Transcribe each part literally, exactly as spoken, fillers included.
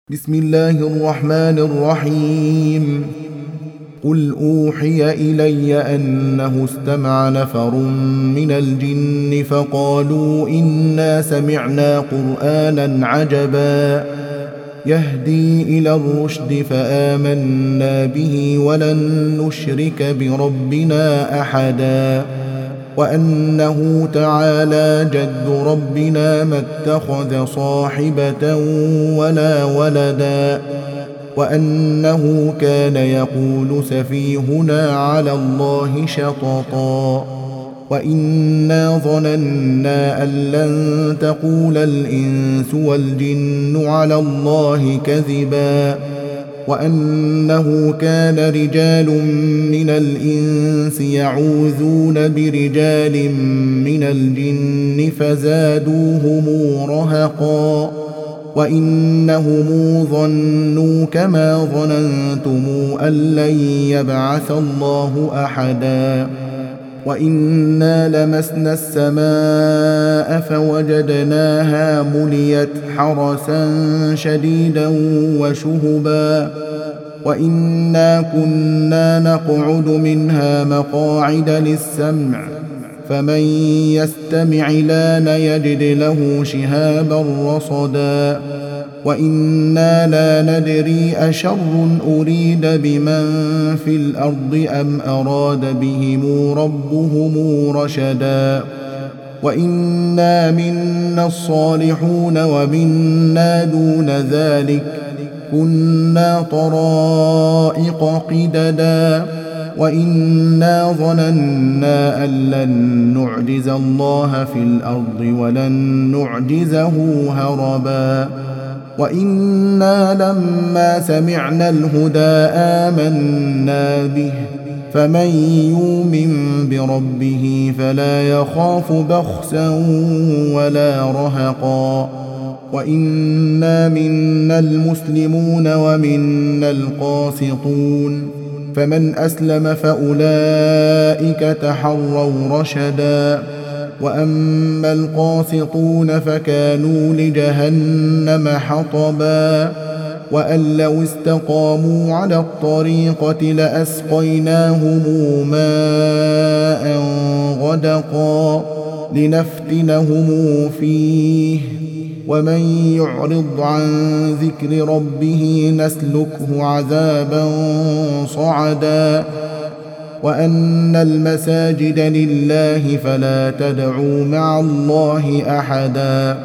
بسم الله الرحمن الرحيم. قل أوحي إلي أنه استمع نفر من الجن فقالوا إنا سمعنا قرآنا عجبا يهدي إلى الرشد فآمنا به ولن نشرك بربنا أحدا وأنه تعالى جد ربنا ما اتخذ صاحبة ولا ولدا وأنه كان يقول سفيهنا على الله شططا وإنا ظننا أن لن تقول الإنس والجن على الله كذبا وأنه كان رجال من الإنس يعوذون برجال من الجن فزادوهم رهقا وإنهم ظنوا كما ظننتم أن لن يبعث الله أحدا وإنا لمسنا السماء فوجدناها مليت حرسا شديدا وشهبا وإنا كنا نقعد منها مقاعد للسمع فمن يستمع لان يجد له شهابا رصدا وإنا لا ندري أشر أريد بمن في الأرض أم أراد بهم ربهم رشدا وإنا منا الصالحون ومنا دون ذلك كنا طرائق قددا وإنا ظننا أن لن نعجز الله في الأرض ولن نعجزه هربا وإنا لما سمعنا الهدى آمنا به فمن يؤمن بربه فلا يخاف بخسا ولا رهقا وإنا منا المسلمون ومنا القاسطون فمن أسلم فأولئك تحروا رشدا وأما القاسطون فكانوا لجهنم حطبا وأن لو استقاموا على الطريقة لأسقيناهم ماء غدقا لنفتنهم فيه ومن يعرض عن ذكر ربه نسلكه عذابا صعدا وأن المساجد لله فلا تدعوا مع الله أحدا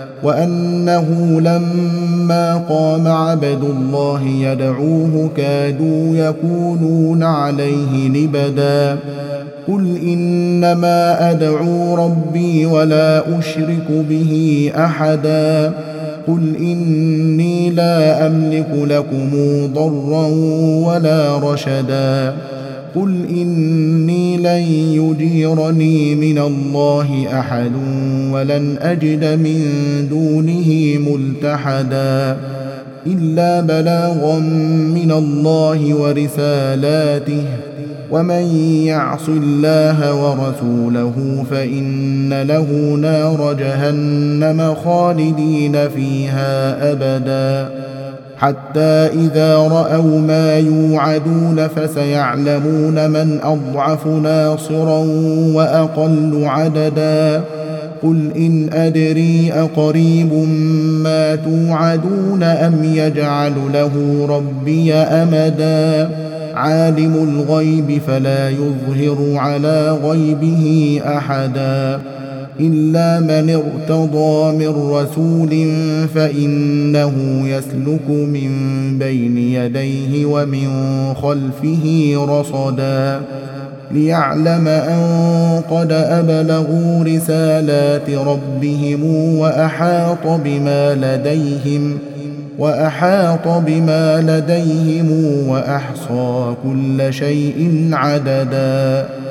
وأنه لما قام عبد الله يدعوه كادوا يكونون عليه لبدا قل إنما أدعو ربي ولا أشرك به أحدا قل إني لا أملك لكم ضرا ولا رشدا قل إني لن يجيرني من الله أحد ولن أجد من دونه ملتحدا إلا بلاغا من الله ورسالاته ومن يعص الله ورسوله فإن له نار جهنم خالدين فيها أبدا حتى إذا رأوا ما يوعدون فسيعلمون من أضعف ناصرا وأقل عددا قل إن أدري أقريب ما توعدون أم يجعل له ربي أمدا عالم الغيب فلا يظهر على غيبه أحدا إلا من ارتضى من رسول فإنه يسلك من بين يديه ومن خلفه رصدا ليعلم أن قد أبلغوا رسالات ربهم وأحاط بما لديهم وأحاط بما لديهم وأحصى كل شيء عددا.